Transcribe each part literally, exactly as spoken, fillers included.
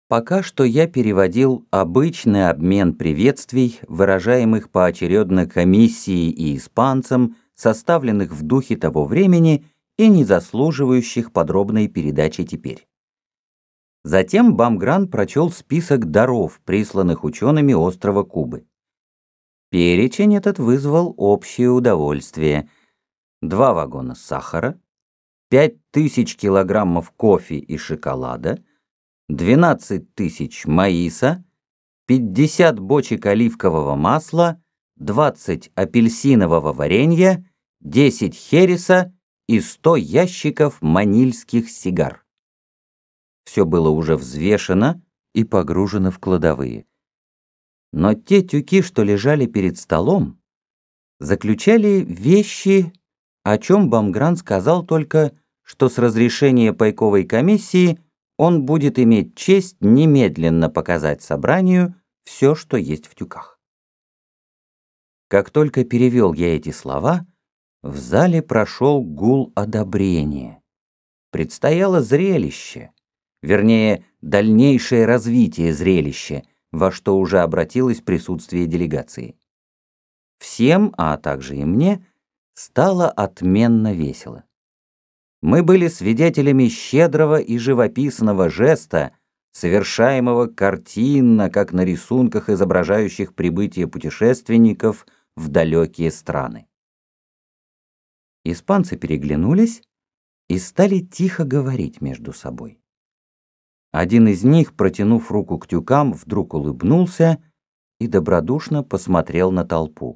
Пока что я переводил обычный обмен приветствий, выражаемых поочередно комиссии и испанцам, составленных в духе того времени и не заслуживающих подробной передачи теперь. Затем Бамгран прочел список даров, присланных учеными острова Кубы. Перечень этот вызвал общее удовольствие. Два вагона сахара, пять тысяч килограммов кофе и шоколада, двенадцать тысяч маиса, пятьдесят бочек оливкового масла, двадцать апельсинового варенья, десять хереса и сто ящиков манильских сигар. Все было уже взвешено и погружено в кладовые. Но те тюки, что лежали перед столом, заключали вещи, о чем Бамгран сказал только, что с разрешения пайковой комиссии он будет иметь честь немедленно показать собранию все, что есть в тюках. Как только перевел я эти слова, в зале прошел гул одобрения. Предстояло зрелище, вернее, дальнейшее развитие зрелища, во что уже обратилось присутствие делегации. Всем, а также и мне, стало отменно весело. Мы были свидетелями щедрого и живописного жеста, совершаемого картинно, как на рисунках, изображающих прибытие путешественников в далекие страны. Испанцы переглянулись и стали тихо говорить между собой. Один из них, протянув руку к тюкам, вдруг улыбнулся и добродушно посмотрел на толпу.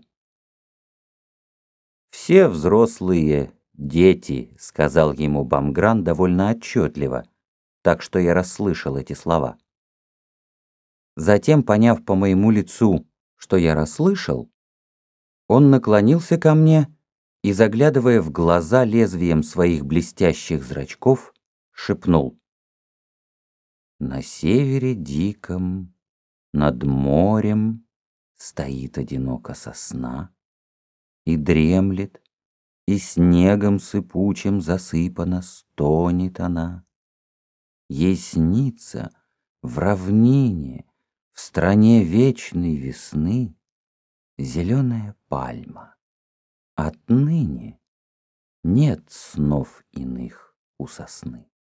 «Все взрослые дети», — сказал ему Бамгран довольно отчетливо, так что я расслышал эти слова. Затем, поняв по моему лицу, что я расслышал, он наклонился ко мне и, заглядывая в глаза лезвием своих блестящих зрачков, шепнул: «На севере диком, над морем, стоит одиноко сосна и дремлет, и снегом сыпучим засыпана, стонет она. Ей снится в равнине, в стране вечной весны, зеленая пальма. Отныне нет снов иных у сосны».